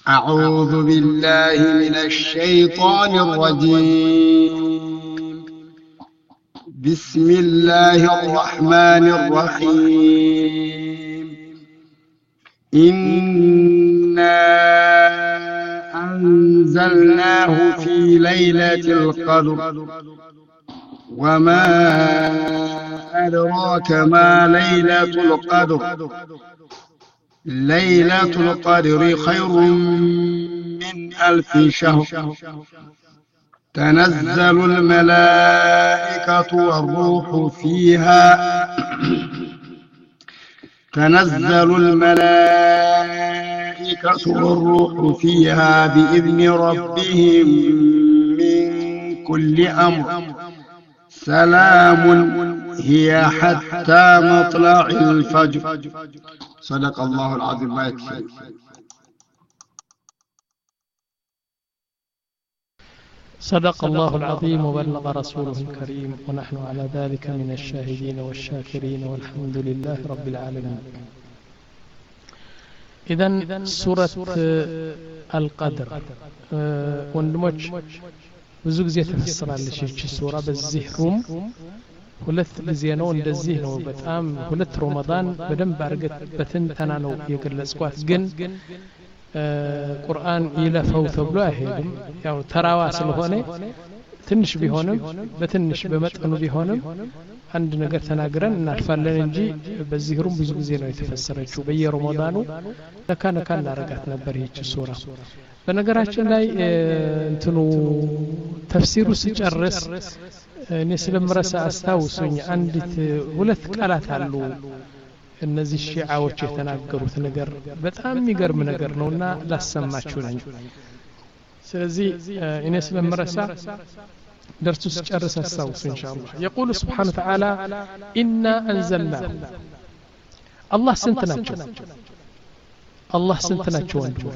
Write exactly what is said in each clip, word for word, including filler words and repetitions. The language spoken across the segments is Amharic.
أعوذ بالله من الشيطان الرجيم. بسم الله الرحمن الرحيم. إنا أنزلناه في ليلة القدر وما أدراك ما ليلة القدر ليلة القدر خير من ألف شهر تنزل الملائكة والروح فيها تنزل الملائكة والروح فيها بإذن ربهم من كل أمر سلام هي حتى مطلع الفجر. صدق الله العظيم. ما يكفي. صدق الله العظيم وبلغ رسوله الكريم ونحن على ذلك من الشاهدين والشاكرين والحمد لله رب العالمين. إذن سورة القدر ወንድሞች ብዙ ጊዜ ተፈስራለች እቺ ሱራ በዚህ ሩም ሁለት ጊዜ ነው እንደዚህ ነው። በጣም ሁለት ረመዳን በደንብ አርገት በትንተና ነው የገለጽኳት። ግን ቁርአን ይለፈው ተብሎ አይሄድም። ያው ተራዋ ስለሆነ ትንሽ ቢሆንም በትንሽ በመጠኑ ቢሆንም አንድ ነገር ተናግረን እናልፋለን እንጂ በዚህ ሩም ብዙ ጊዜ ነው የተፈሰረችው። በየረመዳኑ ነካ ነካ እናረጋት ነበር ይህች ሱራ። በነገራችን ላይ እንትኑ ተፍሲሩ ሲጨርስ እኔ ስለምረሳ አስታውሱኝ አንዲት ሁለት ቃላት አሉ እነዚህ ሺዓዎች የተናገሩት ነገር በጣም የሚገርም ነገር ነውና ላሰማችሁ ነኝ። ስለዚህ እኔ ስለምረሳ درس سجرس السوس إن شاء الله. يقول سبحانه وتعالى إنا أنزلنا الله سنتناجو الله سنتناجو أنتم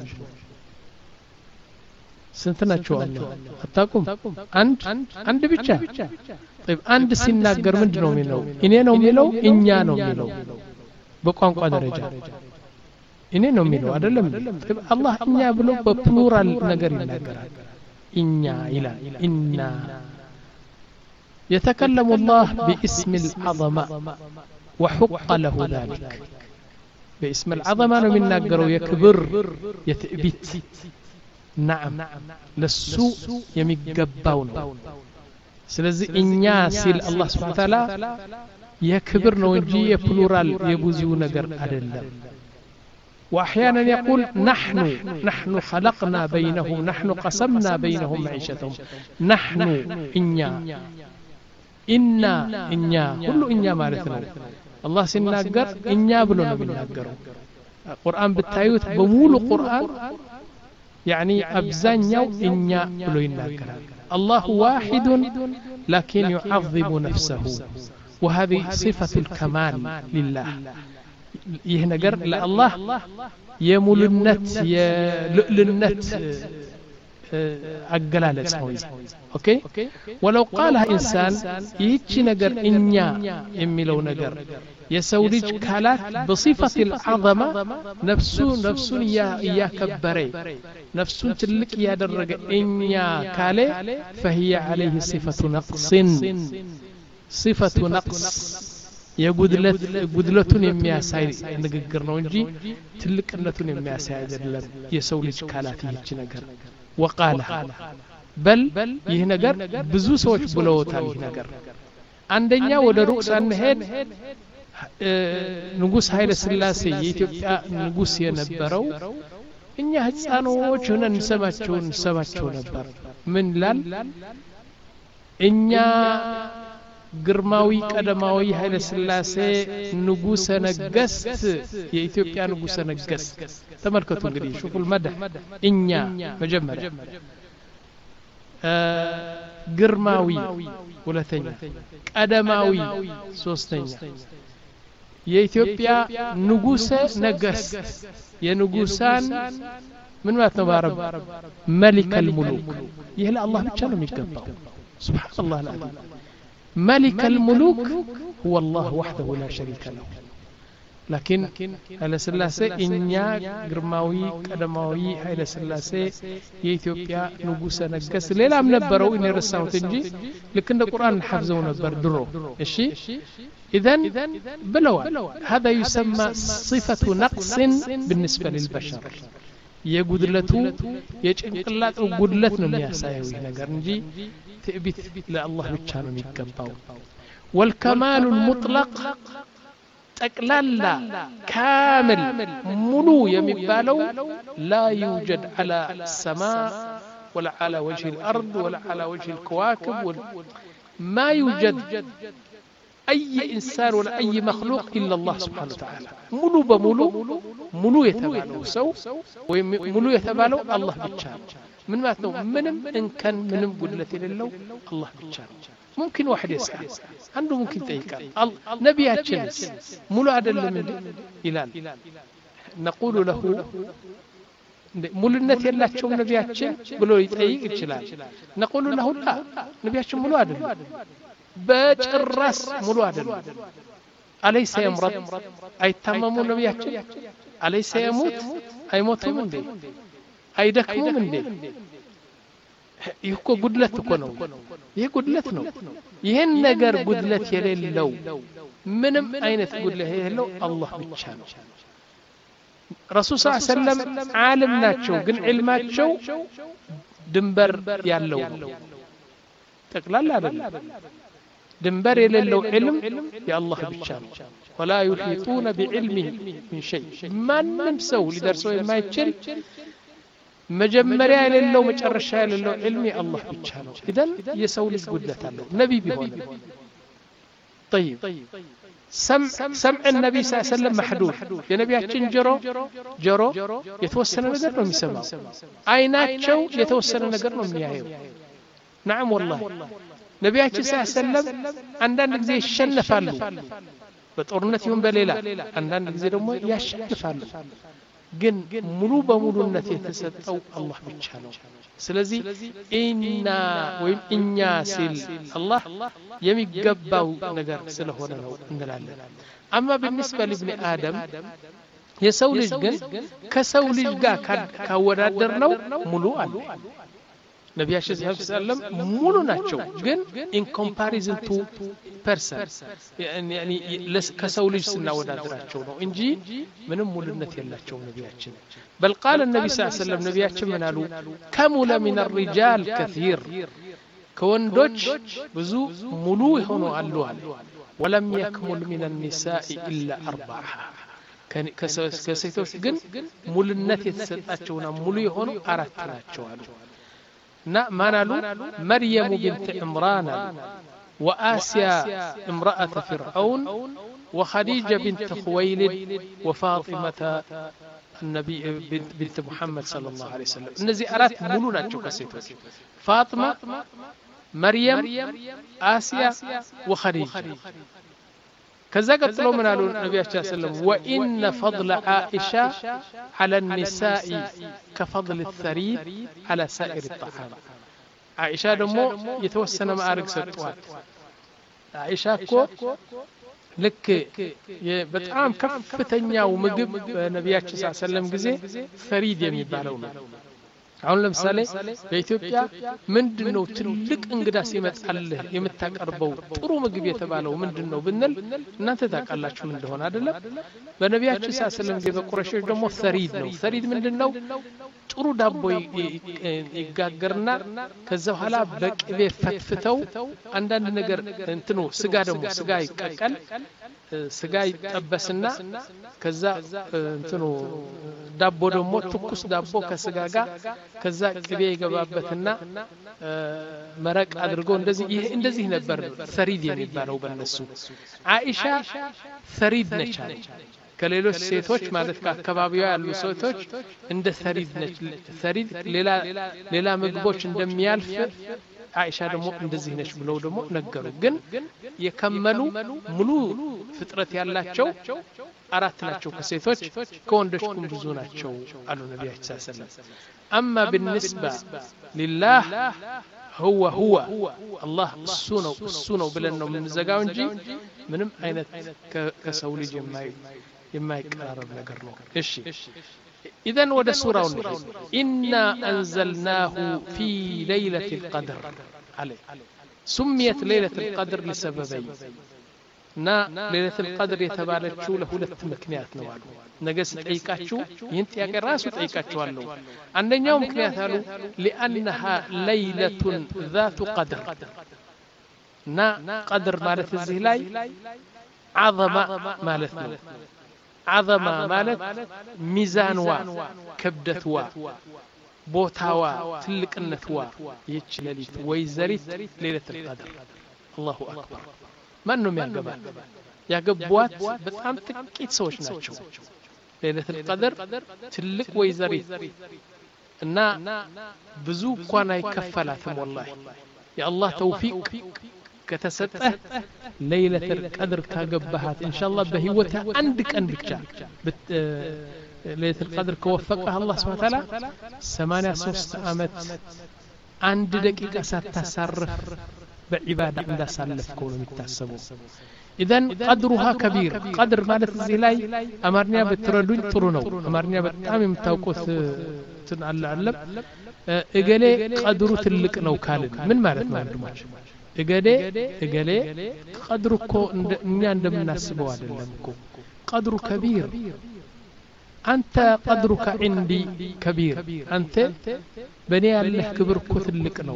سنتناجو الله أتاكم عند عند بيتشا. طيب عند سنة قرمند نو ميلو إني نو ميلو إنيا نو ميلو بقوان قادر رجال إني نو ميلو أدلم. طيب الله إنيا بلو ببلورال نقر نقر إنيا إلى إنا يتكلم الله باسم العظمة وحق له ذلك. باسم العظمة من نقر يكبر يتأبت. نعم للسوء يمقبون. سلزي إنيا سيل الله سبحانه وتعالى يكبر نوجي بلورال يبوزيو نقر أدلم. وأحيانا يقول نحن نحن خلقنا بينهم نحن قسمنا بينهم معيشتهم. نحن إنيا إنا إنيا كل إنيا مالتنا الله سنناقر إنيا بلونا بنناقروا. القرآن بالتايوت بمول القرآن يعني أبزانيو إنيا بلو يناقر. الله واحد لكن يعظم نفسه وهذه صفة الكمال لله. ይህ ነገር ለአላህ የሙሉነት የልዕልነት አገላለጽ ነው። ኦኬ ወለው ቃልሃ ኢንሳን ይህች ነገር እኛ የሚለው ነገር የሰው ልጅ ካላት በሲፈት العظمه ነፍሱ ነፍሱን ያከበረ ነፍሱን ትልቅ ያደረገ እኛ ካለ فهي عليه صفة نقص صفة نقص የጉድለት ጉድለቱን የሚያሳይ ንግግር ነው እንጂ ትልቅነቱን የሚያሳይ አይደለም። የሰው ልጅ ካላት ይህች ነገር ወቃላ በል ይህ ነገር ብዙ ሰዎች ብለውታል። ይህ ነገር አንደኛ ወደ ሩቅ ሳንሄድ ንጉስ ኃይለ ሥላሴ የኢትዮጵያ ንጉስ የነበረው እኛ ህፃኖች ሆነን እንሰማቸው እንሰማቸው ነበር። ምን ላል እኛ ግርማዊ ቀደማዊ ኃይለ ሥላሴ ንጉሰ ነገስት የኢትዮጵያ ንጉሰ ነገስት ተመልከቱ። እንግዲህ ሹፉል መድህ እኛ መጀመሪያ ግርማዊ ሁለተኛ ቀደማዊ ሶስተኛ የኢትዮጵያ ንጉሰ ነገስት የንጉሳን ምን ማለት ነው? ባረብ መሊክ الملوك ይህ ለአላህ ብቻ ነው የሚገባው። ሱብሃንአላህ العظيم ملك الملوك هو الله وحده لا شريك له لكن ኃይለ ሥላሴ እኛ ግርማዊ ቀደማዊ ኃይለ ሥላሴ የኢትዮጵያ ንጉሠ ነገሥት ሌላም ነበረው እኔ ረሳሁት እንጂ ልክ እንደ ቁርአን ሐፍዘው ነበር ድሮ እሺ إذن بلوا هذا يسمى صفة نقص بالنسبة للبشر የጉድለቱ የጭንቅላቱ ጉድለት ነው የሚያሳየው ነገር እንጂ ትዕቢት ለአላህ ብቻ ነው የሚገባው والكمال المطلق ጠቅላላ كامل ሙሉ የሚባለው لا يوجد على السماء ولا على وجه الأرض ولا على وجه الكواكب ما يوجد أي إنسان ولا أي مخلوق إلا الله سبحانه وتعالى ملو بملو ملو يتبالو سو وملو يتبالو الله بيتشان من ما تنو منم إن كان منم قلة لله الله بيتشان ممكن واحد يسأل عنده ممكن تيكال نبي هاتشنس ملو عدل من إلال نقول له ሙሉነት የላቸውም ነቢያችን ብሎ ይጠይቅ ይችላል نقول له لا ነቢያችን ሙሉ አይደለም በጭራስ ሙሉ አይደለም አለይሰ يمرض አይታመሙ ነቢያችን አለይሰ يموت አይሞቱም እንዴ አይደክሙም እንዴ ይሄ ጉድለት እኮ ነው ይሄ ጉድለት ነው ይሄን ነገር ጉድለት የሌለው ምንም አይነት ጉድለት የሌለው አላህ ብቻ ነው ረሱል ሰለላሁ ዐለይሂ ወሰለም ዓለም ናቸው ግን ዒልማቸው ድንበር ያለው ጠቅላላ አይደለም ድንበር የሌለው ዒልም የአላህ ብቻ ነው ولا يحيطون بعلمه من شيء ማንም ሰው ሊደርሰው የማይችል መጀመሪያ የሌለው መጨረሻ የሌለው ዒልም የአላህ ብቻ ነው إذن የሰው ልጅ ጉድለት አለው ነብይ ቢሆን طيب سمع سمع النبي صلى الله عليه وسلم محدود يا نبياتين جرو جرو يتوسل ነገር ነው የሚሰማው አይናቸው የተወሰነ ነገር ነው የሚያየው نعم والله ነቢያችን ሰለላሁ ዐለይሂ ወሰለም አንዳንድ ጊዜ ይሸነፋሉ በጦርነት ይሁን በሌላ አንዳንድ ጊዜ ደግሞ ያሸንፋሉ ግን ሙሉ በሙሉነት የተሰጠው አላህ ብቻ ነው ስለዚህ ኢና ወይም እኛ ሲል አላህ የሚገባው ነገር ስለሆነ ነው እንላለን አማ بالنسبه لابن ادم የሰው ልጅ ግን ከሰው ልጅ ጋር ካወዳደር ነው ሙሉ አለ ነቢያችን ሰለላሁ ዐለይሂ ወሰለም ሙሉ ናቸው ግን in comparison to person يعني ከሰው ልጅ ስናወዳድራቸው ነው እንጂ ምንም ሙሉነት የላቸው ነቢያችን بل قال النبي صلى الله عليه وسلم ነቢያችን ምን አሉ كمل من الرجال كثير ከወንዶች ብዙ ሙሉ ሆኖ አሉ አሉ ولم يكمل من النساء الا اربعه ከሴቶች ግን ሙሉነት የተሰጣቸውና ሙሉ የሆኑ አራት ናቸው አሉ نا مانالو مريم بنت عمران وآسيا امرأة فرعون وخديجة بنت خويلد وفاطمة النبي بنت, بنت محمد صلى الله عليه وسلم النزي أرات ملونا تشوكسيتوس فاطمة مريم آسيا وخديجة كذا قتلوا من النبي صلى الله عليه وسلم وإن فضل عائشة على النساء كفضل الثريد على سائر الطعام عائشة دمو يتوسن ما أرق ستوات عائشة كو لك بتعام كفتنيا ومقب نبي صلى الله عليه وسلم قزي ثريد يمي بالونا አሁን ለምሳሌ በኢትዮጵያ ምንድነው ትልቅ እንግዳ ሲመጣ አለ የምታቀርበው ጥሩ ምግብ የተባለው ምንድነው ብንል እናንተ ታውቃላችሁ ምን እንደሆነ አይደለም በነቢያችን ሰለላሁ ዐለይሂ ወሰለም በቁረይሾች ደግሞ ሰሪድ ነው ሰሪድ ምንድነው ጥሩ ዳቦ ይጋገርና ከዛ በኋላ በቅቤ ፈትፍተው አንዳንድ ነገር እንትኑ ስጋ ደግሞ ስጋ ይቀቀል ስጋ ይጠበስና ከዛ እንትኑ ዳቦ ደግሞ ትኩስ ዳቦ ከስጋ ጋር ከዛ ቅቤ ይገባበትና መረቅ አድርጎ እንደዚህ ይሄ እንደዚህ ነበር ሰሪድ የሚባለው በእነሱ አይሻ ሰሪድ ነች ከሌሎች ሴቶች ማለት ከአካባቢው ያሉ ሴቶች እንደ ሰሪድ ነች ሰሪድ ሌላ ሌላ ምግቦች እንደሚያልፍ አይሻ ደግሞ እንደዚህ ነች ብለው ደግሞ ነገሩ ግን የከመሉ ሙሉ ፍጥረት ያላቸው አራት ናቸው ከሴቶች ከወንዶች ግን ብዙ ናቸው አሉ ነብያችን ሰለላሁ ዐለይሂ ወሰለም اما بالنسبه لله هو هو الله السنه السنه ብለን ነው የምንዘጋው እንጂ ምንም አይነት ከሰው ልጅ የማይ የማይቀራረብ ነገር ነው እሺ ኢዘን ወደ ሱራው ነው ኢና አንዘልናሁ ፊ ለይለቲል ቀድር አለ سميت ليلة القدر لسببين نا ليلة القدر የተባለችው ለሁለት ምክንያት ነው አሉ ነገስ ጠይቃችሁ ይህን ጥያቄ ራሱ ጠይቃችኋለሁ አንደኛው ምክንያት አሉ لانها ليلة ذات قدر نا قدر ማለት እዚህ ላይ عظمه ማለት ነው عظمه ማለት ሚዛንዋ ክብደትዋ ቦታዋ ትልቅነትዋ ይህች ሌሊት ወይዘሪት ሌሊቱል ቀድር አላሁ አክበር ማን ነው የሚያገባት ያገቧት በጣም ጥቂት ሰዎች ናቸው ሌሊቱል ቀድር ትልቅ ወይዘሪት እና ብዙ እንኳን አይከፈላትም والله የአላህ ተውፊቅ ከተሰጠ ሌሊቱል ቀድር ካገባሃት ኢንሻአላህ በህይወት አንድ ቀን ብቻ ليلة القدر كوفقها الله سبحانه وتعالى ثمانية وستين عامت عند دقيقة ستتصرف بعبادة عند سلف كونه متحسبه إذن قدرها كبير قدر مالت الزلاي أمرني بتردون ترونو أمرني بتعمي متوقف تنعلى علب إجالي قدرو تلك نو كالد من مالت ما عندهمش إجالي إجالي قدركو نيان دم الناس بوادلكو قدر كبير أنت قدرك عندي كبير أنت بني الله كبر كثر لك نو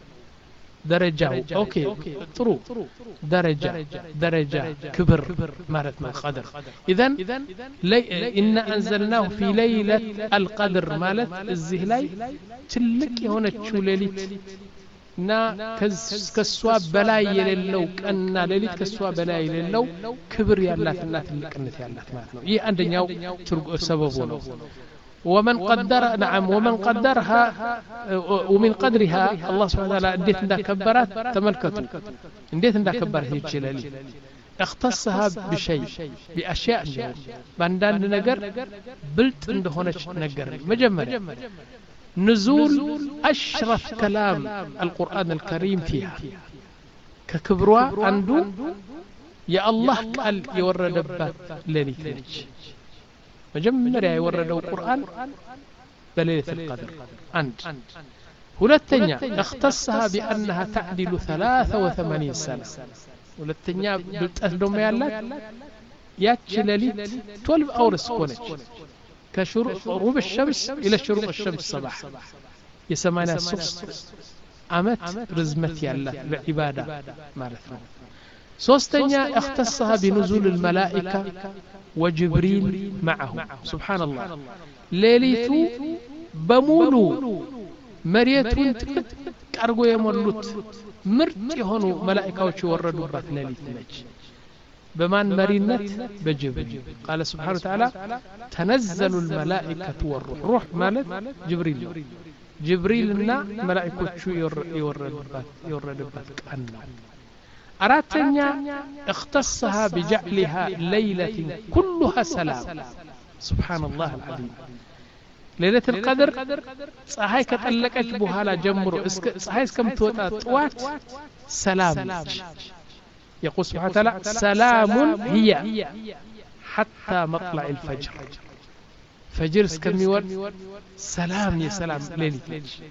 درجة أوكي طرو درجة درجة كبر مالت ما قدر إذن إن أنزلناه في ليلة القدر مالت الزهلاي تلك هنا تشوليلت نا كسوا بلاي يللو كأن ليلت كسوا بلاي يللو كبر يالله النات اللي كنت يالله ماتنا يه عندنا سببونه ومن قدر نعم ومن قدرها ومن قدرها الله سبحانه وتعالى اديت عندها كبرات تملكته اديت عندها كبرت هيك ليلي اختصها بشيء باشياء باندان نجر بلت عندهونش نجر مجمره نزول أشرف كلام القرآن الكريم فيها ككبروا عنده يا الله قال يورد بات ليلة مجمّر يورد القرآن بليلة القدر عند ولتنيا اختصها بأنها تعدل ثلاثة وثمانين سنة ولتنيا بالتأثدم يالك ياتش ليلة اثناشر أورس كونج كشروق غروب الشمس إلى شروق الشمس صباح يسمعنا سوس عمت رزمت يالله بعبادة مالتنا سوستنيا اختصها بنزول الملائكة وجبريل معه سبحان الله ليليتو بمولو مريتون كارغو يمولوت مرت يهونو ملائكة وشوردوا بات ليليت نج بمان مرينت بجبريل قال سبحانه وتعالى تنزل الملائكة والروح روح مالت جبريل جبريل لنا ملائكة شو يورد بات يورد بات كأنه أراتنيا اختصها بجعلها ليلة كلها سلام سبحان الله العظيم ليلة القدر صحيح كتلكت بوهالا جمرو صحيح كم توتا طوات سلام يقول سبحانه وتعالى سلام هي حتى مطلع الفجر فجر كم يور سلام يا سلام ليلة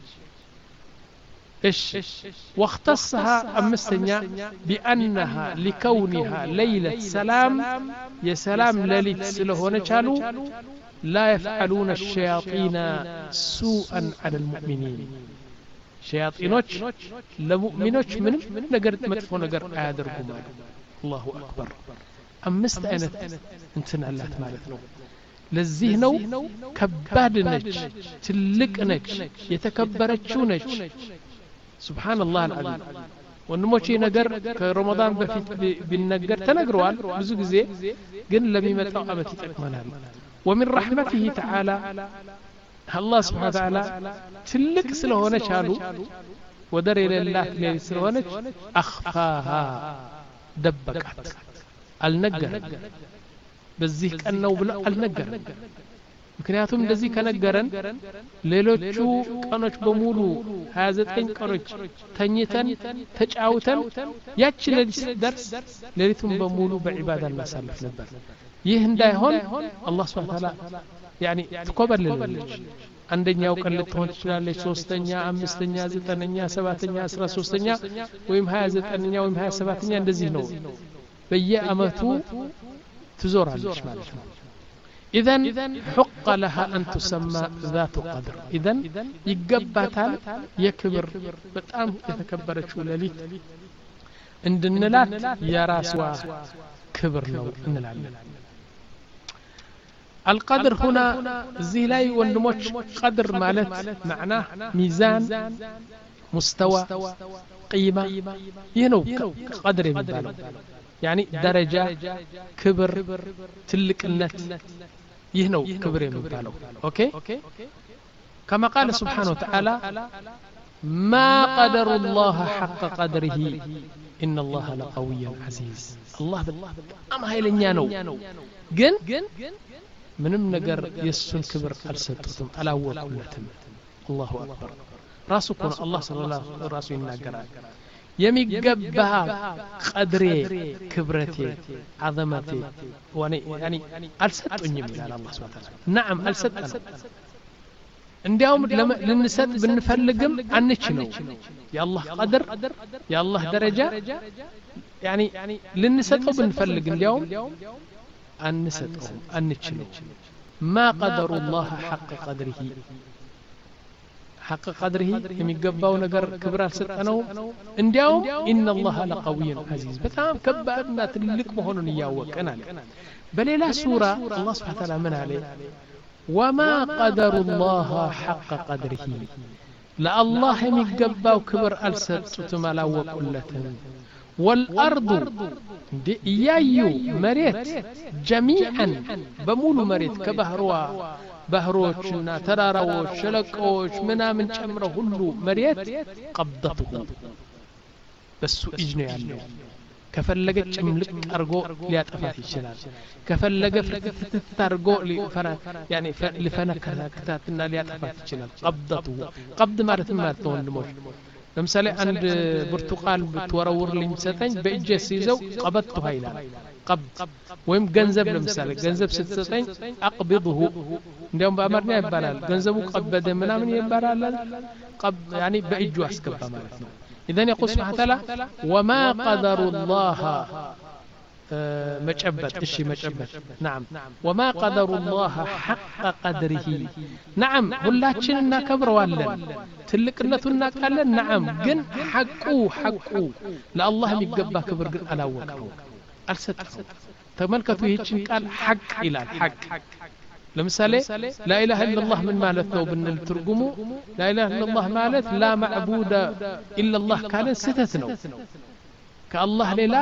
إيش واختصها أمستنيا بأنها لكونها ليلة سلام يا سلام ليلة سلهون شالو لا يفعلون الشياطين سوءا على المؤمنين شياطينوش لمؤمنوش من نقر مدفو نقر آدر قمال الله أكبر أمست أنا انتنا الله تمالتنا للزهنو كباد نج تلك نج يتكبرتشو نج سبحان الله العظيم ونموشي نقر كرمضان بفيت بالنقر تنقروال بزوج زي قن لم يمتعوا أمتي تأكمنها ومن رحمته تعالى الله سبحانه وتعالى تلك سلهونة شالو ودر إلى الله تلك سلهونة أخفاها دبكت النقر بزيك أنه بلا النقر ምክንያቱም እንደዚህ ከነገረን ሌሎቹ ቀኖች በሙሉ ሃያ ዘጠኝ ቀኖች ተኝተን ተጫውተን ያቺ ሌሊት ደርስ ሌሊቱን በሙሉ በዒባዳ እናሳልፍ ነበር ይህ እንዳይሆን አላህ Subhanahu Wa Ta'ala يعني ትኮበልልልሽ አንደኛው ቀን ልትሆን ትችላለች ሶስተኛ አምስተኛ ዘጠነኛ ሰባተኛ አስራ ሶስተኛ ወይም ሃያ ዘጠነኛ ወይም ሃያ ሰባተኛ እንደዚህ ነው በየአመቱ ትዞራለች ማለት ነው إذن حق لها أن تسمى ذات قدر إذن يقبتال يكبر بتأم يتكبرت شولاليت عند النلات يا راسوا كبر لو النلال القدر هنا زيلاي والنموش قدر مالت معناه ميزان مستوى قيمة ينو قدر يبالو يعني درجة كبر تلك النت يهنو كبر يبالو أوكي كما قال سبحانه وتعالى ما قدر الله حق قدره إن الله لقوي عزيز الله أما هاي لنيانو جن منم نجر يسون كبر أرسلتهم على وقولتهم الله أكبر راسكم الله صلى الله راسه النجار يميقبها قدري كبرتي عظمتي واني يعني أرسلتني من الله سبحانه وتعالى نعم أرسلتنا عندهم لما لنسات بنفلقم عنشنو يا الله قدر يا الله درجة يعني لنسات بنفلق اليوم أنستهم أنشنو ما قدر الله حق قدره حق قدره يميقباو نقر كبرى ستانو انديوم إن الله لقوي عزيز بتام كبابنا تلك مهون ياوك أنا بليلا سورة الله سبحانه وتعالى من عليه وما قدر الله حق قدره لا الله يميقباو كبر ألسطتم على وقلتهم والأرض يايو مريت جميعا بمولو مريت كبهروا بهروچنا تراراوچ شلقوچ منا من ጨምረው ሁሉ መሬት قبضته በሱ እጅ ነው ያለው ከፈለገ ጭምልቅ አርጎ ሊያጠፋት ይችላል ከፈለገ ፍትፍት አርጎ ሊፈራ يعني لفنكታትና ሊያጠፋት ይችላል قبضته قبض ማለት ማለት ነው ወንድሞች ለምሳሌ አንድ ብርቱቃል ብትወረውር ልምሰጠኝ በእጄ ሲይዘው قبضته ይላል قبض ወይም ገንዘብ ለምሳሌ ገንዘብ ስትሰጠኝ አቅብضه እንደውም በአማርኛ ይባላል ገንዘቡ ቀበደ ምናምን ይባላል ቀብ يعني በእጁ አስገባ ማለት ነው اذا يقول سبحانه وتعالى وما قدر الله مجبت الشيء مجبت نعم وما قدر الله حق قدره نعم ሁላችንና ከብረዋለን ትልቅነቱና ቃለን نعم ግን ሐቁ ሐቁ ለአላህ የሚገባ ክብር ግን አላወቀው አልሰጠው ተመልከቱ ይህችን ቃል ሐቅ ይላል ሐቅ ለምሳሌ لا اله الا الله ምን ማለት ነው ብንል ትርጉሙ لا اله الا الله ማለት لا معبود الا الله ካለ ስህተት ነው ከአላህ ሌላ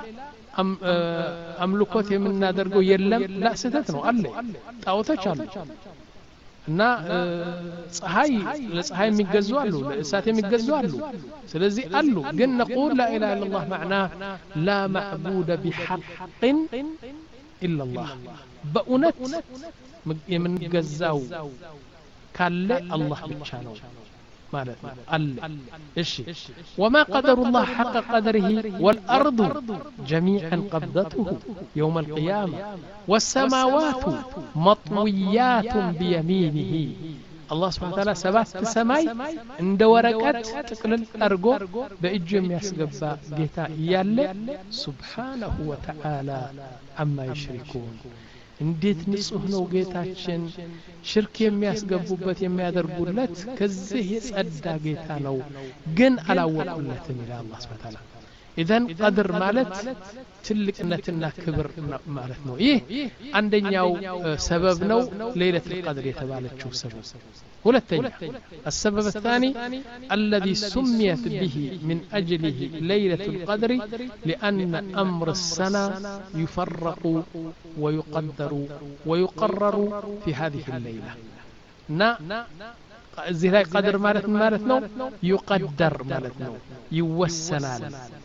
አምልኮት የምናደርገው የለም ላ ስህተት ነው አለ ጣዖቶች አሉ እና ፀሐይ ለፀሐይ የሚገዙ አሉ ለእሳት የሚገዙ አሉ ስለዚህ አሉ ግን نقول لا اله الا الله معناه لا معبود بحق الا الله በእውነት የምንገዛው ካለ አላህ ብቻ ነው ማለት ነው አለ እሺ وما قدر الله حق قدره والارض جميعا قبضته يوم القيامه والسماوات مطويات بيمينه الله سبحانه وتعالى سبات سماي عند ورقت تقلل ارغو باجو የሚያስገባ ጌታ ያለ سبحانه وتعالى عما يشركون እንዴት ንጹህ ነው ጌታችን ሽርክ የሚያስገቡበት የሚያደርጉለት ከዚህ የጸዳ ጌታ ነው ግን አላወቁለትም ይላል አላህ Subhanahu Wa Ta'ala اذا قدر ማለት ትልቅነትና ክብር ማለት ነው ይህ አንደኛው ሰበብ ነው ليلة القدر የተባለችው ሰበብ ሁለተኛ السبب الثاني الذي سميت به من أجله ليلة القدر لأن أمر السنة يفرق ويقدر ويقرر في هذه الليلة نا زي قدر مالت مالتنا يقدر مالتنا يوسنا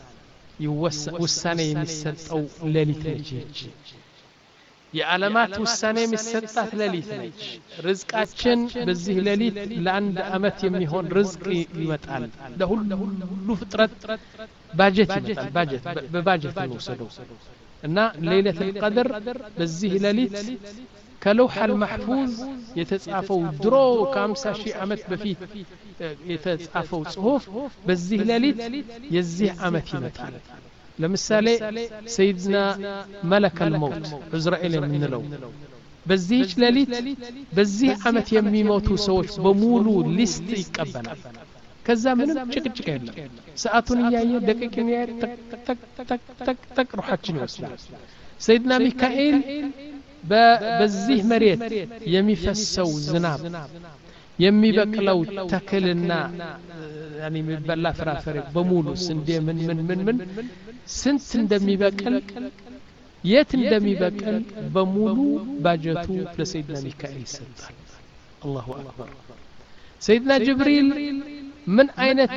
يوسنا يمسطو ليلة نجيج የዓለማት ውሳኔ የሚሰጣት ሌሊት ነች ርዝቃችን በዚህ ሌሊት ለአንድ አመት የሚሆን ርዝቅ ይመጣል ለሁሉ ፍጥረት ባጀት ይመጣል ባጀት በባጀት ነው ሰደው እና ለይለቱል ቀድር በዚህ ሌሊት ከለውህ አልመሕፉዝ የተጻፈው ድሮ ከ50 ሺህ ዓመት በፊት የተጻፈው ጽሑፍ በዚህ ሌሊት የዚህ ዓመት ይመጣል። ለምሳሌ ሰይድና መለከል መውት ዕዝራኤል የምንለው በዚህች ሌሊት በዚህ ዓመት የሚሞቱ ሰዎች በሙሉ ሊስት ይቀበላል። ከዛ ምንም ጭቅጭቅ የለም። ሰዓቱን እያየ ደቂቃውን እያየ ተክ ተክ ተክ ተክ ሩሓችን ይወስዳል። ሰይድና ሚካኤል በዚህ መሬት የሚፈሰው ዝናብ የሚበቅለው ተክልና ያኒ የሚበላ ፍራፍሬ በሙሉ ስንዴ ምን ምን ምን ምን ስንት እንደሚበቅል የት እንደሚበቅል በሙሉ ባጀቱ ለሰይድና ሚካኤል ይሰጣል። አላሁ አክበር። ሰይድና ጅብሪል ምን አይነት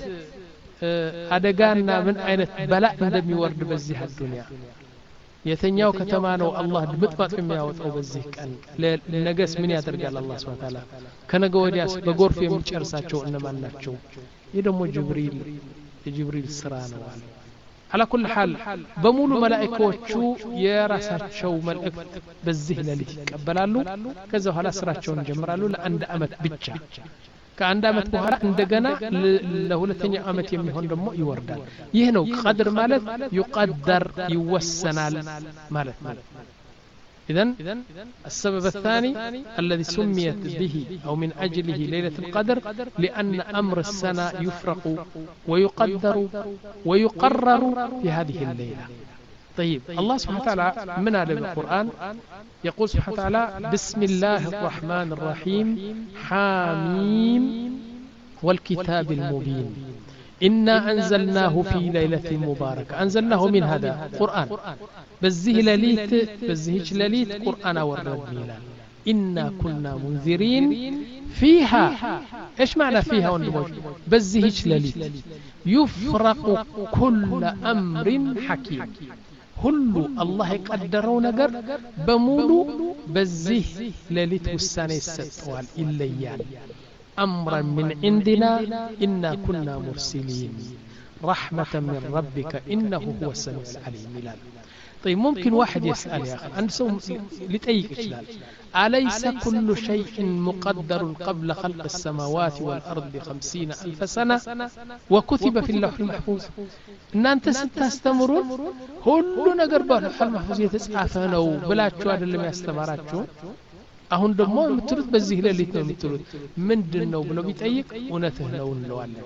አደጋና ምን አይነት በላእ እንደሚወርድ በዚህ ዱንያ የተኛው ከተማ ነው አላህ ድምጥማጥ የሚያወጣው በዚህ ቀን ለነገስ ምን ያደርጋል አላህ Subhanahu Wa Ta'ala ከነገ ወዲያስ በጎርፍ የሚጨርሳቸው እነማን ናቸው? ይህ ደግሞ ጅብሪል የጅብሪል ስራ ነው አለ። على كل حال በሙሉ መላእክቶቹ የራሳቸው መልእክት በዚህ ሌሊት ይቀበላሉ። ከዛ በኋላ ስራቸውን ይጀምራሉ ለአንድ አመት ብቻ። ከአንድ አመት በኋላ እንደገና ለሁለተኛ አመት የሚሆን ደግሞ ይወርዳል። ይህ ነው ቀድር ማለት ይقدر ይወሰናል ማለት ነው። إذن السبب الثاني الذي سميت به أو من أجله ليلة القدر لأن أمر السنة يفرق ويقدر ويقرر في هذه الليلة. طيب الله سبحانه وتعالى من هذا القرآن يقول سبحانه وتعالى بسم الله الرحمن الرحيم حاميم والكتاب المبين إنا أنزلناه في ليلة مباركة. أنزلناه من هذا قرآن بزيه لليت بزيهش لليت قرآن والربيلا إنا كنا منذرين فيها. إيش معنى فيها ونموش بزيهش لليت يفرق كل أمر حكيم. كل الله يقدرون نجر بمولو بزيه لليت والسنة الستوال إليان أمرا من عندنا إنا كنا مرسلين رحمة من ربك إنه هو السميع العليم. ميلاد. طيب ممكن واحد يسأل يا أخي أنت سوم لتأيك إشلال أليس كل شيء مقدر قبل خلق السماوات والأرض بخمسين ألف سنة وكتب في اللوح المحفوظ إن أنت ستستمرون كل نقر باللوح المحفوظ يتسعفنوا بلا تشواد اللي ما يستمراتشو أهون دمو متلوت بزيه لليتنا متلوت من دنو بلو بيتأيك ونتهنو النوالي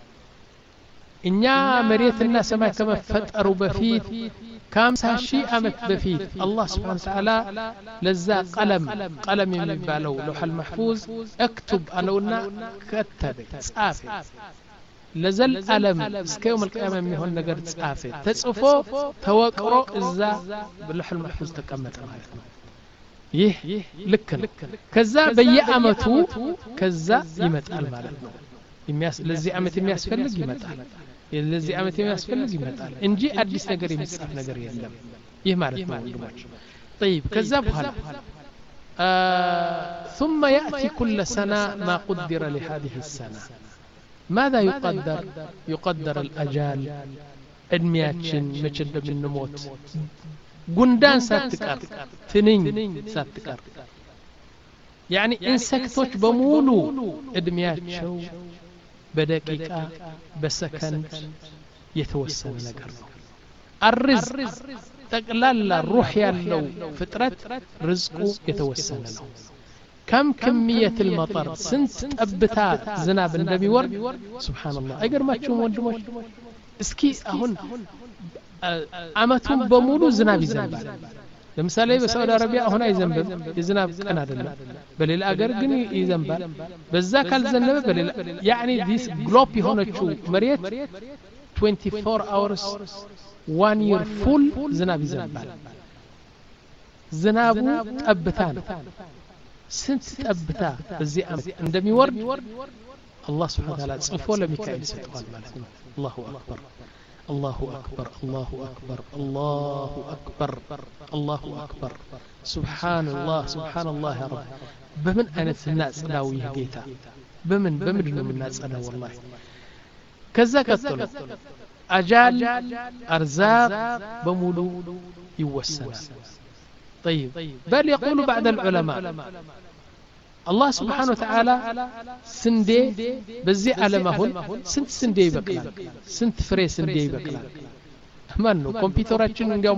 إنيا مريت الناس ما كما فتأروا بفيت كام ساشي أمت بفيت الله سبحانه وتعالى لزا قلم قلم يمبالو لوح المحفوظ اكتب ألونا كتب تسعافي لزل ألم اسكيوم القيامة ميهون نقر تسعافي تسعفو توقرو إزا باللوح المحفوظ تكمت مالتنا ይህ ልክ ነው። ከዛ በየአመቱ ከዛ ይመጣል ማለት ነው። የሚያስ ለዚህ አመት የሚያስፈልግ ይመጣል ለዚህ አመት የሚያስፈልግ ይመጣል እንጂ አዲስ ነገር የሚጻፍ ነገር የለም። ይህ ማለት ነው ወንድሞች። طيب ከዛ በኋላ ثم يأتي كل سنة ما قدر لهذه السنة. ماذا يقدر؟ يقدر الأجال እድሜያችን መቼ እንደምንሞት ጉንዳን ሳትቀር ትንኝ ሳትቀር ያኒ ኢንሴክቶች በሙሉ እድሜያቸው በደቂቃ በሰከንድ የተወሰነ ነገር ነው። አርዝ ጠቅላላ ሩህ ያለው ፍጥረት ርዝቁ የተወሰነ ነው። كم كمية المطر سنت ጠብታ ዝናብ እንደሚወርድ ሱብሃንአላህ አይገርማችሁም ወንድሞች? እስኪ አሁን አመቱን በሙሉ ዝናብ ይዘንባል። ለምሳሌ በሳውዲ አረቢያ አሁን አይዘንብም የዝናብ ቀን አይደለም። በሌላ አገር ግን ይዘንባል። በዛ ካልዘነበ በሌላ ያኒ ዲስ ግሎብ የሆነችው መሬት twenty-four hours one year full ዝናብ ይዘንባል። ዝናቡ ጠብታ ነው። ስንት ጠብታ በዚህ አመት እንደሚወርድ አላህ Subhanahu Wa Ta'ala ጽፎ ለሚካኤል ሰጥቷል ማለት ነው። አላሁ አክበር الله أكبر الله أكبر الله أكبر الله أكبر سبحان الله سبحان الله يا رب. بمن أنا الناس ناوي جيتا بمن بمن من الناس أنا والله كذا كتلو أجال أرزاق بمولو يوسنا. طيب بل يقول بعد العلماء الله سبحانه وتعالى سندي بزي علمهن سنت سندي بقلال سنت فري سندي بقلال ማነው ኮምፒውተራችን እንዲያውም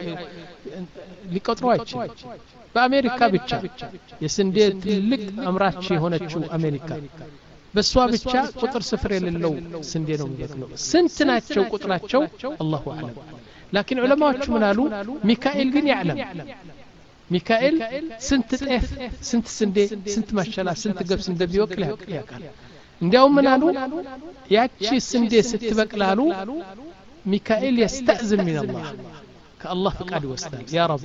ሊቆጥረው አይችልም። በአሜሪካ ብቻ የስንዴ ትልቅ አምራች የሆነችው አሜሪካ በሷ ብቻ ቁጥር ስፍር የሌለው ስንዴ ነው የሚበቅለው። ስንት ናቸው ቁጥራቸው አላሁ አለም። ላኪን ዑለማዎቹ ምን አሉ? ሚካኤል ግን ያዕለም። ሚካኤል ስንት ጤፍ ስንት ስንዴ ስንት ማሸላ ስንት ገብስ እንደሚበቅል ያውቃል። እንዲያውም ምን አሉ? ያቺ ስንዴ ስትበቅላሉ ميكائيل يستأذن من الله كالله فقد وسلم يا رب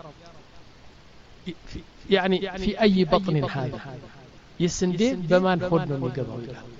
يعني في أي بطن هذا يسندي بما نخدنا ميقبه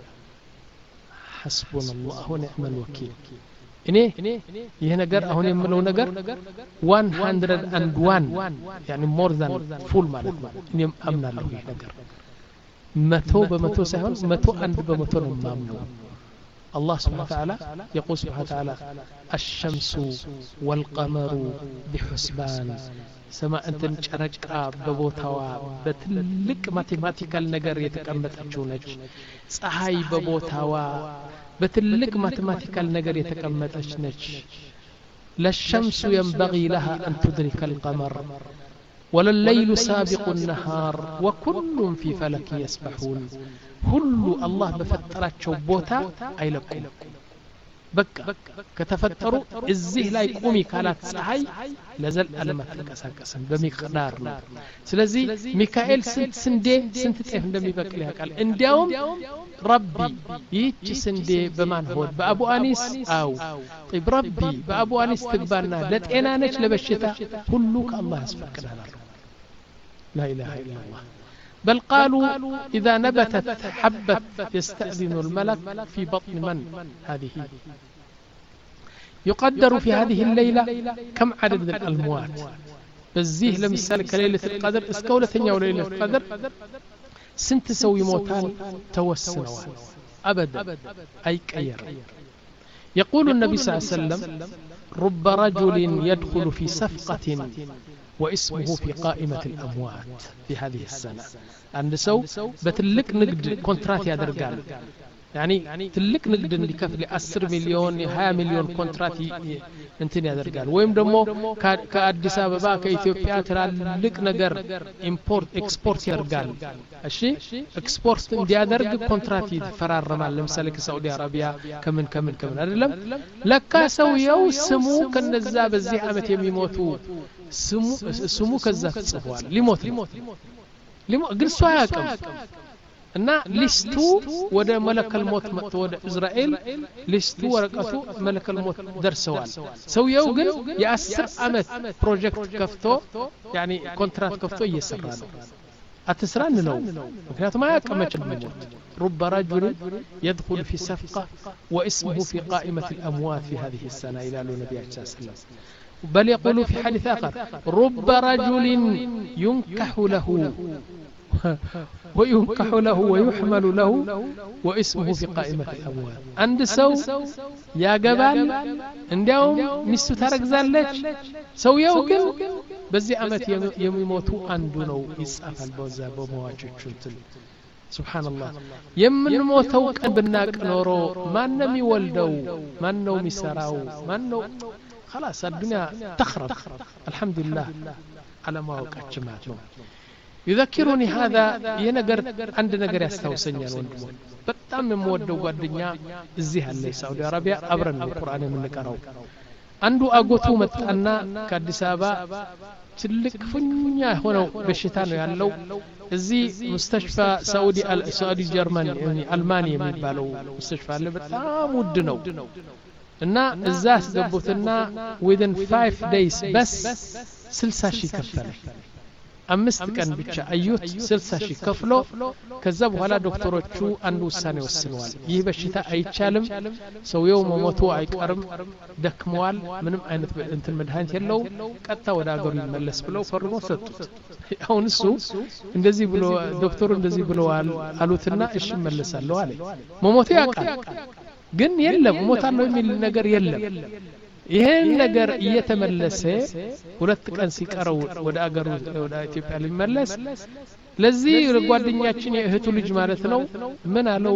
حسبنا الله ونعم الوكيل إني يه نجر أهون يملو نجر one hundred and one يعني more than full مالك إني أمنا له يه نجر متو بمتو سهون متو أند بمتو نمامنو. الله سبحانه وتعالى يقول سبحانه وتعالى الشمس والقمر بحسبان سماء أنت نشرقا ببوتاوا بتلك ماتيماتيكال نجر يتكمتچو ነች። ፀሐይ በቦታዋ በትልቅ ማቴማቲካል ነገር የተቀመጠች ነች። ለلشمس ينبغي لها أن تدرك القمر ولا الليل سابق النهار وكل في فلك يسبحون. ሁሉ አላህ በፈጠራቸው ቦታ አይለቁም። በቃ ከተፈጠሩ እዚህ ላይ ቁሚ ካላት ፀሐይ ለዘላለም አትንቀሳቀስም በሚቅዳር ነው። ስለዚህ ሚካኤል ስንት ስንዴ ስንት ጤፍ እንደሚበቅል ያውቃል። እንዲያውም ረቢ ይህች ስንዴ በማን ሆድ በአቡ አኒስ አው طيب ረቢ በአቡ አኒስ ትግባና ለጤና ነች ለበሽታ ሁሉ ከአላህ ያስፈቅዳል። لا إله إلا الله. بل قالوا إذا نبتت حبة يستأذن الملك في بطن من هذه. يقدر في هذه الليلة كم عدد الأموات. بزيه لمثال كليلة القدر اسكولة وليلة القدر سنت سوي موتان توسنوا أبدا أي كير. يقول النبي صلى الله عليه وسلم رب رجل يدخل في صفقة واسمه في قائمة الأموات في هذه السنة. عند سو بتلك نقد كونترات يا درجال يعني تلك نقد اللي كفل عشرة مليون عشرة مليون كونترات انتن يا درجال ويم دمو كأديس أبابا كإثيوبيا ترى لك نجر import export يا درجال الشيء export دي درج كونترات فرار رمال لمسالك السعودية العربية كمن كمن كمن أدلم لك سويو سمو كالنزاب الزحمة يميموتو سمو سمو كذا تصفوال لموت لموت قل سواكم እና ሊስቱ ወደ መለከል ሞት መጥቶ ወደ እስራኤል ሊስቱ ወረቀቱ መለከል ሞት ደርሰዋል። ሰውየው ግን የአስር አመት ፕሮጀክት ከፍቶ ያኒ ኮንትራክት ከፍቶ እየሰራ ነው። አትስራን ነው ምክንያቱም አያቀመጭ ሞት رب رجل يدخل في صفقة واسمه في قائمة الأموات في هذه السنة إلى النبي صلى الله عليه وسلم. بل يقول في حديث آخر رب رجل ينكح له وينكح له ويحمل له واسمه في قائمة الأموات. عند سو يا جبال عندهم مستو تركزالج سو يوكل بزي أمت يموتوا عندنا يسأل البوزة بمواجهة. سبحان الله يمن موتوا كان بناك نورو ما نمي ولدو ما نو مسراو ما نو خلاص الدنيا تخرب. الحمد لله على ما وقعت جماعتنا. يذكرني هذا ينقر عند نقر يستوسني الوندمو بتام مودو ጓደኛ እዚህ አለ ሳውዲ አረቢያ አብረን ነው ቁርአን የምንቀራው። አንዱ አጎቱ መጣና ከአዲስ አበባ ትልቅ ፍኛ ሆነው በሽታ ነው ያለው እዚህ ሙስተሽፋ ሳውዲ ሳውዲ ጀርመን ያኒ አልማኒ የሚባለው ሙስተሽፋ አለ በጣም ውድ ነው እና እዛ አስገቡትና within five days በስ ስልሳ ሺህ ከፈለ። አምስት ቀን ብቻ አዩት ስልሳ ሺህ ከፍሎ ከዛ በኋላ ዶክተሮቹ አንድ ውሳኔ ወስነዋል። ይህ በሽታ አይቻልም ሰውየው መሞቱ አይቀርም ደክሟል ምንም አይነት እንትን መድኃኒት የለው ቀጣ ወደ አገሩ ይመለስ ብለው ፈርሞ ሰጡት። አሁን እሱ እንደዚህ ብሎ ዶክተሩ እንደዚህ ብለዋል አሉትና እሺ መለሳለሁ አለ። መሞቱ ያውቃል ግን የለም ሞታለሁ የሚል ነገር የለም ይሄን ነገር እየተመለሰ ሁለት ቀን ሲቀረው ወደ አገሩ ወደ ኢትዮጵያ ሊመለስ ለዚህ ጓደኛችን የእህቱ ልጅ ማለት ነው ምን አለው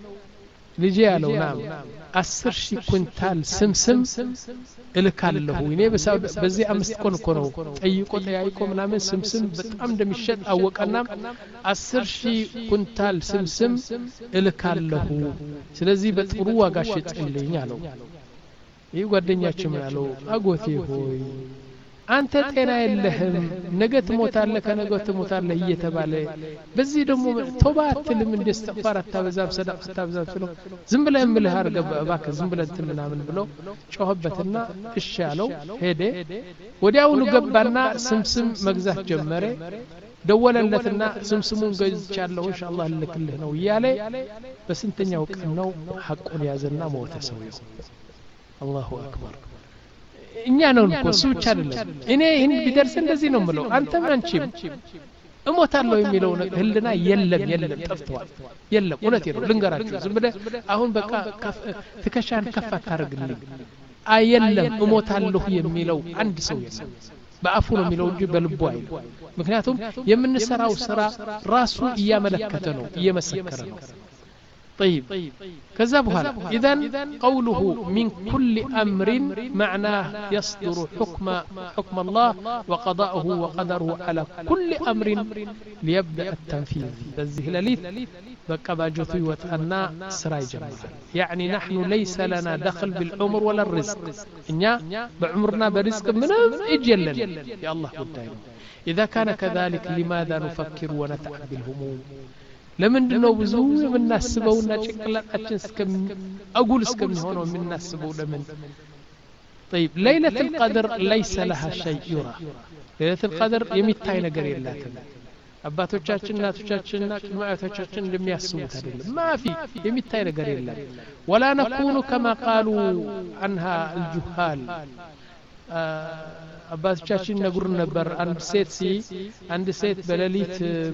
ልጅ ያለው ናም አስር ሺህ ኩንታል ስምስም እልካለሁ እኔ በዚህ አምስት ቀን እኮ ነው ጠይቆ ጠያይቆ ምናምን ስምስም በጣም እንደሚሸጥ አወቀና አስር ሺህ ኩንታል ስምስም እልካለሁ ስለዚህ በጥሩ ዋጋ ሽጥልኝ አለው ይህ ጓደኛችን ያለው አጎቴ ሆይ አንተ ጤና የለህም ነገ ትሞታለህ ከነገ ትሞታለህ እየተባለ በዚህ ደግሞ ተውባትልም እንደስተፋር አታበዛም ሰደቃ አታበዛም ስለው ዝም ብለህ ምልህ አርገ እባክህ ዝም ብለህ እንትን ምናምን ብሎ ጮህበትና እሺ ያለው ሄደ ወዲያውኑ ገባና ስምስም መግዛት ጀመረ ደወለለትና ስምስሙን ገዝቻለሁ ኢንሻአላህ ልክልህ ነው ይያለ በስንተኛው ቀን ነው ሐቁን ያዘና ሞተ ሰውየው አላሁ አክበር እኛ ነው እኮ ሱች አይደለም እኔ ይሄን ቢደርስ እንደዚህ ነው ምለው አንተ ማንቺም እሞታለሁ የሚለው ህልና የለም የለም ጠፍቷል የለም እውነቴ ነው ልንገራችሁ ዝም ብለህ አሁን በቃ ትከሻን ከፍ አታርግልኝ አየለም እሞታለሁ የሚለው አንድ ሰው የለም በአፉ ነው የሚለው እንጂ በልቡ አይደለም ምክንያቱም የምንሰራው ስራ ራሱ እያመለከተ ነው እየመሰከረ ነው طيب كذا بهذا إذن قوله من كل أمر معناه يصدر حكم حكم الله وقضاؤه وقدره على كل أمر ليبدأ التنفيذ بزه لليت بكباجثي وتأنا سراي جمال يعني نحن ليس لنا دخل بالعمر ولا الرزق إننا بعمرنا برزق من إجلل يا الله قدائم إذا كان كذلك لماذا نفكر ونتعب بالهموم ለምንድነው ብዙ የምናስበውና ጭንቅላታችን እስከም አጉል እስከሚሆነው የምናስበው ለምን طيب ليلة القدر ليس لها شيء يرى ليلة القدر የሚታይ ነገር የላትም አባቶቻችን እናቶቻችንና ቅድማያቶቻችን እንደሚያስቡት አይደለም ማፊ የሚታይ ነገር የለም ولا نكون كما قالوا عنها الجهال አባቶቻችን ነግሩ ነበር አንድ ሴት ሲ አንድ ሴት በሌሊት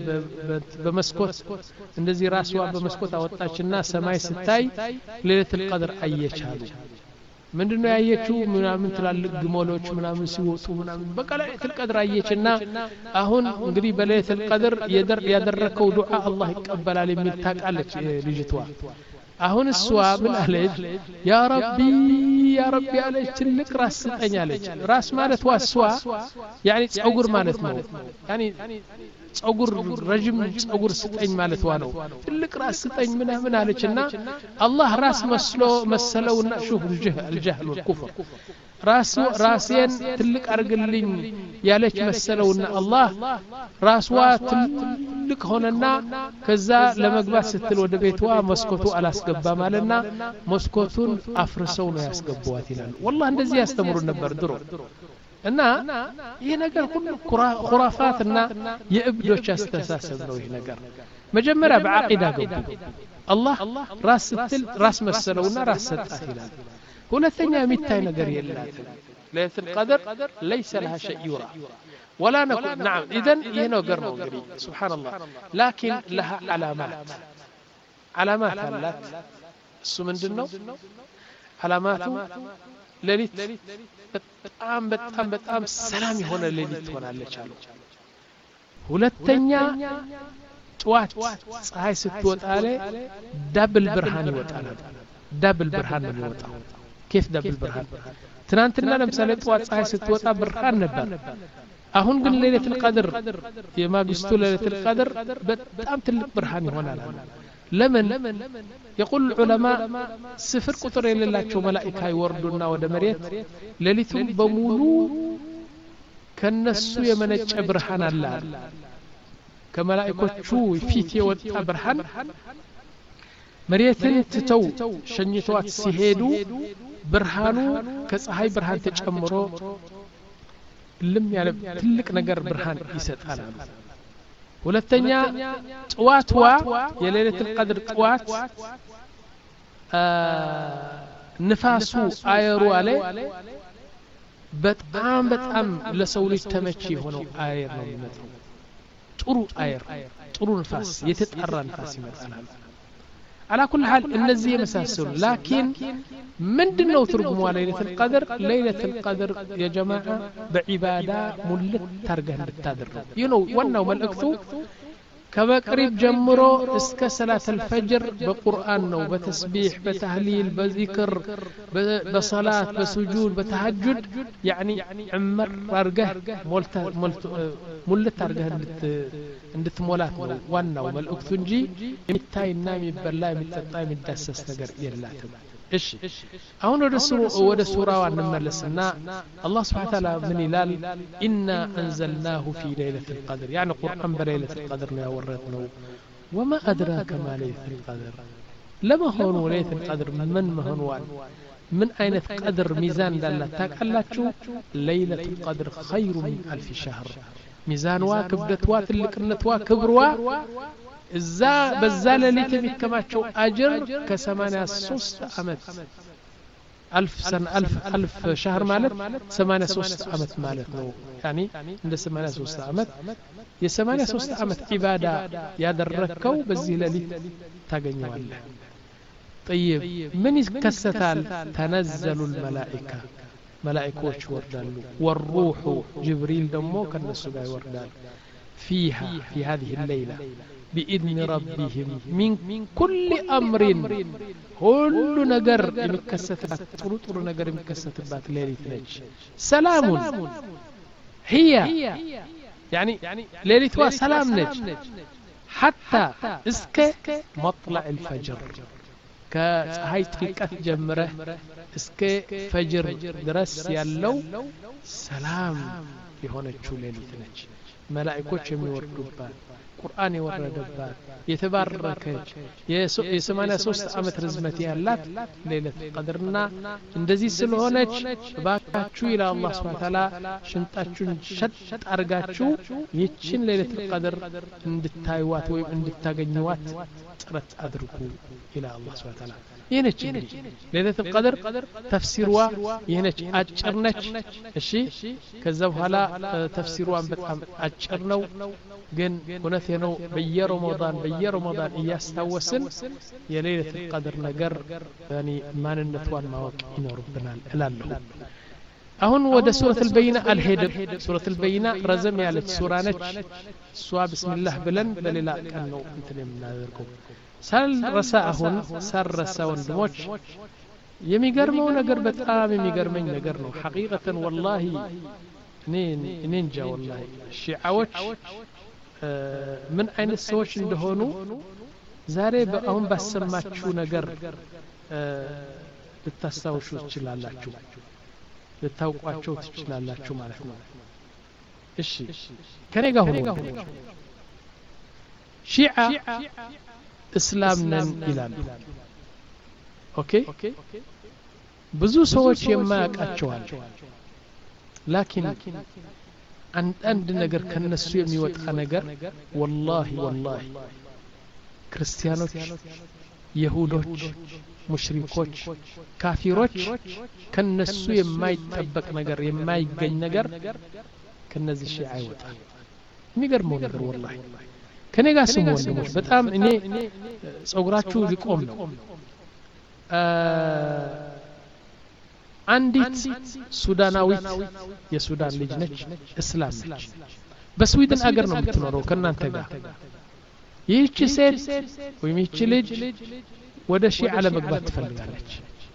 በመስኮት እንደዚህ ራስዋ በመስኮት አወጣችና ሰማይ ስታይ ሌሊቱል ቀድር አየቻሉ ምንድነው ያየችው ምናምን ትላልቅ ግሞሎች ምናምን ሲወጡ ምናምን በቃ ሌሊቱል ቀድር አየችና አሁን እንግዲህ በሌሊቱል ቀድር ያደረከው ዱዓ አላህ ይቀበላል የሚል ታቃለች ልጅቷ አሁን እሷ ምን አለች ያ ረቢ ያ ረቢ አለች ትልቅ ራስ ስጠኝ አለች ራስ ማለት ዋስዋ ያኒ ጸጉር ማለት ነው ያኒ ጸጉር ረጅም ጸጉር ስጠኝ ማለት ነው ትልቅ ራስ ስጠኝ ምን ምን አለችና አላህ ራስ መስሎ መሰለውና ሹፍ الجهل والكفر ራስ ራሴን ትልቅ አርግልኝ ያለች መሰለውና አላህ ራስዋ ትልቅ ሆነና ከዛ ለመግባት ስትል ወደ ቤቷ መስኮቱ አላስገባ ማለና መስኮቱን አፍርሰው ነው ያስገባዋት ይላል والله እንደዚህ ያስተምሩ ነበር ድሮ እና ይሄ ነገር ሁሉ ኹራፋትና የእብዶች አስተሳሰብ ነው ይሄ ነገር መጀመሪያ በአቂዳ ገቡ አላህ ራስ ስትል ራስ መሰለውና ራስ ሰጣት ይላል ሁለተኛ የሚታይ ነገር የላትም ليلة القدر ليس لها شيء يرى ولا نكون نعم اذن ينو غير نو سبحان الله لكن لها علامات علامات አላት እሱ ምንድነው علامات ሌሊት በጣም በጣም በጣም ሰላም የሆነ ሌሊት ትሆናለች አሉ ሁለተኛ ጧት ፀሐይ ስትወጣ ላይ ዳብል ብርሃን ይወጣል ዳብል ብርሃን ነው የሚወጣው كيف دبل برهان ትናንትና ለምሳሌ ጧት ፀሐይ ስትወጣ ብርሃን ነበር አሁን ግን ሌሊቱል ቀድር የማግስቱ ሌሊቱል ቀድር በጣም ትልቅ ብርሃን ይሆናል ለምን يقول العلماء ስፍር ቁጥር የሌላቸው መላእክት ይወርዱና ወደ መሬት ሌሊቱን በሙሉ ከነሱ የመነጨ ብርሃን አለ ከመላእክቶቹ ፊት የወጣ ብርሃን መሬትን ትተው ሸኝቷት ሲሄዱ ብርሃኑ ከፀሐይ ብርሃን ተጨምሮ ልም ያለ ትልቅ ነገር ብርሃን ይሰጣል ሁለተኛ ጧትዋ የሌሊቱል ቀድር ጧት ንፋሱ አየሩ አለ በጣም በጣም ለሰው ልጅ ተመቺ ሆነው አየር ነው የሚመጣው ጥሩ አየር ጥሩ ንፋስ የተጣራ ንፋስ ይመጣል على كل حال النزي مساسل لكن من دنو ترجموا ليلة القدر ليلة القدر يا جماعة بعبادة ملت ترجع للتادر ينو ونو ملأكتو كما قريب جمرو اسك صلاة الفجر بقرآن نو بتسبيح بتهليل بذكر بصلاة بسجود بتهجد يعني عمر رجع ملت ملت ملت ترجع عندت مولات وانا وملأكتو نجي متاي نامي بالله متطاي متدسس نجر يلاتم إيش أهون ودسورة ودسورة ونملسنا الله سبحانه وتعالى من إلال إنا أنزلناه في ليلة القدر يعني قرآن بليلة القدر يا وردنا وما أدراك ما ليلة القدر لما هون ليلة القدر من مهنوان من أين قدر ميزان دلتك ألا تشوف ليلة القدر خير من ألف شهر ميزان واكب دتوات اللي كنت واكبروا إذا بزال ليت ميكماتشو أجر كثمانية سوست أمت ألف سنة ألف ألف شهر مالت ثمانية سوست أمت مالت نو يعني عند ثمانية سوست أمت يا ثمانية سوست أمت عبادة يا دركو بزيل ليت تاجني والله طيب من يكستال تنزل الملائكة ملائكة وردالو والروح جبريل دمو كان السجاي وردال فيها في هذه الليلة بإذن ربهم من كل أمر كل نجر يمكست طرو طرو نجر يمكست بات ليلة نج سلام هي يعني ليلة سلام نج حتى اسك مطلع الفجر كهاي تريكات جمره اسك فجر درس يالو سلام يهون تشو ليلة نج ملائكة يموردوبان قرآن يوردبات يتباركج የሰማንያ ሶስት ዓመት ርዝመት ያላት ليلة القدرنا እንደዚህ ስለሆነች ባካችሁ ኢላ አላህ Subhanahu Ta'ala ሽንጣችሁን ሸጥ አርጋችሁ ይችን ليلة القدر እንድታዩዋት ወይ እንድታገኙዋት ጥረት አድርጉ ኢላ አላህ Subhanahu Ta'ala ይነች እንግዲህ ليلة القدر ተፍሲርዋ ይነች አጭር ነች እሺ ከዛ በኋላ ተፍሲርዋን በጣም አጭር ነው ግን እውነት ነው በየረመዳን በየረመዳን እያስታወስን የሌሊት القدر ነገር ያኒ ማንነቷን ማወቅ ይኖርብናል እላለሁ አሁን ወደ ሱረቱ አልበይና አልሄድም ሱረቱ አልበይና ረዘም ያለች ሱራ ነች ሷ ቢስሚላህ ብለን በሌላ ቀን ነው እንትን የምናደርገው ሳልረሳ አሁን ሳልረሳ ወንድሞች የሚገርመው ነገር በጣም የሚገርመኝ ነገር ነው ሐቂቀተን ወላሂ እኔ እኔ እንጃ ወላሂ ሺዓዎች ምን አይነት ሰዎች እንደሆኑ ዛሬ በአሁን ባሰማችሁ ነገር ልታስታውሱ ትችላላችሁ ልታውቋቸው ትችላላችሁ ማለት ነው እሺ ከኔ ጋር ሆኖ ሺዓ እስላም ነን ይላሉ ኦኬ ብዙ ሰዎች የማያውቃቸው አሉ ላኪን አንድ ነገር ከነሱ የሚወጣ ነገር ወላሂ ወላሂ ክርስቲያኖች ይሁዶች ሙሽሪኮች ካፊሮች ከነሱ የማይጠበቅ ነገር የማይገኝ ነገር ከነዚህ ሺዓ ይወጣል የሚገርመው ነገር ወላሂ ከኔ ጋር ስሙ ወንድሞች በጣም እኔ ጸጉራችሁ ሊቆም ነው አንዲት ሱዳናዊት የሱዳን ልጅ ነች እስላም ነች በስዊድን አገር ነው የምትኖረው ከናንተ ጋር ይህች ሴት ወይም ይህች ልጅ ወደ ሺዓ ለመግባት ትፈልጋለች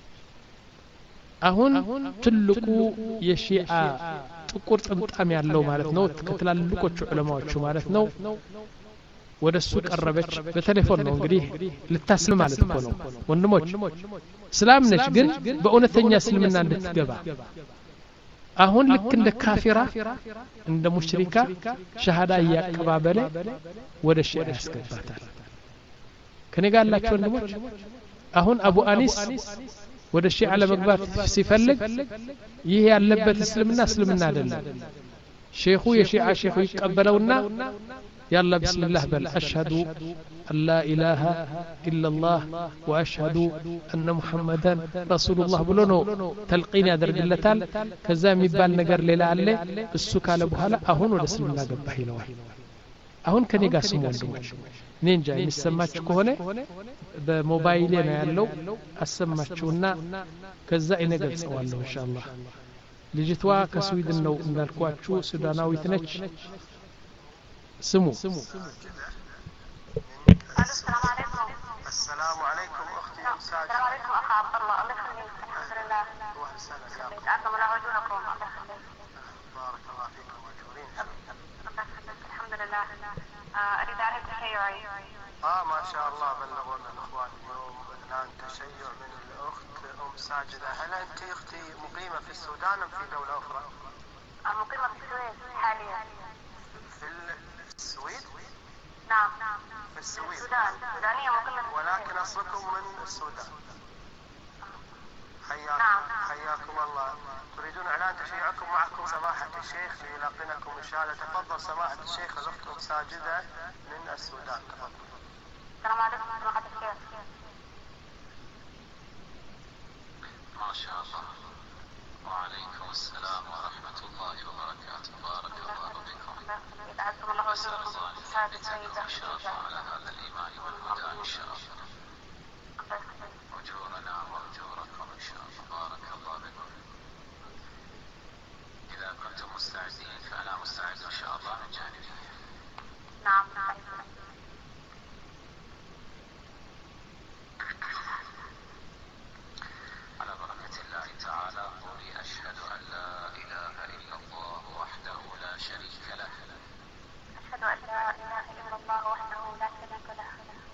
አሁን ትልቁ የሺዓ ጥቁር ጥምጣም ያለው ማለት ነው ከትላልቆቹ ዑለማዎቹ ማለት ነው ወደሱ ቀረበች በቴሌፎን ነው እንግዲህ ልታስልም ማለት እኮ ነው ወንድሞች እስላም ነች ግን በእውነተኛ እስልምና እንድትገባ አሁን ልክ እንደ ካፊራ እንደ ሙሽሪካ ሸሃዳ ያቀባበለ ወደ ሺዓ ያስገባታል ከኔ ጋር ያላችሁ ወንድሞች አሁን አቡ አኒስ ወደ ሺዓ ለመግባት ሲፈልግ ይሄ ያለበት እስልምና እስልምና አይደለም ሼኹ የሺዓ ሼኹ ይቀበለውና يلا بسم الله بل أشهد أن لا إله إلا الله وأشهد أن محمدا رسول الله بلونو تلقين يا درج اللتال كذا ميبال نجر ليلا عليه السكالة بحالة أهون ورسل الله قبه لواه አሁን ከኔ ጋር ስሙ ወንድሞች እኔ እንጃ የሚሰማችሁ ከሆነ በሞባይሌ ነው ያለው አሰማችሁና ከዛ እነገልጸዋለሁ ኢንሻአላህ ልጅቷ ከስዊድን ነው እንዳልኳችሁ ሱዳናዊት ነች ስሙ السلام عليكم اختي مساج السلام عليكم اخ عبد الله الله يخليك الحمد لله تعظم الله وجودكم بارك الله فيكم مشكورين الحمد لله اريد اعرف تشيعي اه ما شاء الله بلغوا لنا الاخوان اليوم الان تشيع من الاخت ام ساجده هل انت اختي مقيمه في السودان ام في دوله اخرى؟ مقيمه في السويد حاليا في السويد؟ نعم في السويد السودان سودانية مقيمة ولكن أصلكم من السودان حياكم نعم. حياكم الله تريدون إعلان تشيعكم معكم سماحة الشيخ ليلقنكم إن شاء الله تفضل سماحة الشيخ الأخت ساجدة من السودان تفضل السلام عليكم سماحة الشيخ ما شاء الله وعليكم السلام ورحمة الله وبركاته بارك الله بكم يتعزم الله وجودكم ثابتا إن شاء الله على هذا الإيمان والهدى إن شاء الله أجورنا وأجوركم إن شاء الله بارك الله بكم إذا كنتم مستعدين فأنا مستعد إن شاء الله من جانبي نعم نعم على بركة الله تعالى قولي أشهد أن لا إله إلا الله وحده لا شريك له أشهد أن لا إله إلا الله وحده لا شريك له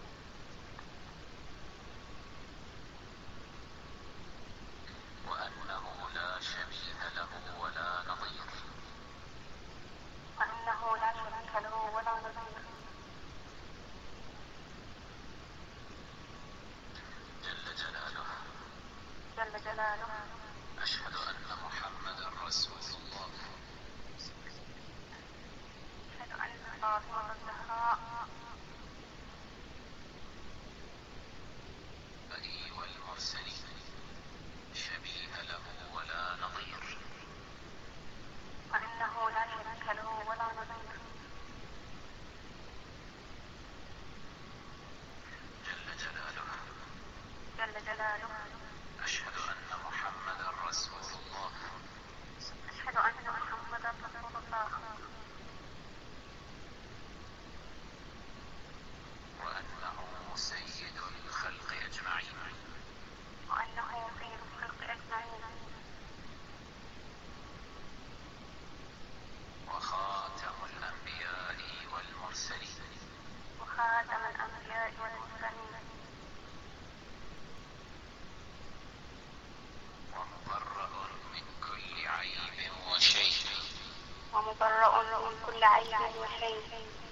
وأنه لا شبيه له ولا نظير وأنه لا شريك له ولا نظير جل جلاله جل جلاله أشهد أن محمدا رسول الله أشهد أن فاطمة الزهراء بني والمرسلين شبيه له ولا نظير وأنه لا شريك له ولا نظير جل جلاله جل جلاله أشهد أن محمدا رسول الله أشهد أن محمدا رسول الله وأنه سيد الخلق أجمعين وأنه سيد الخلق أجمعين وخاتم الأنبياء والمرسلين وخاتم الأنبياء والمرسلين ومبرأ من كل عيب وشيء ومبرأ من كل عيب وشيء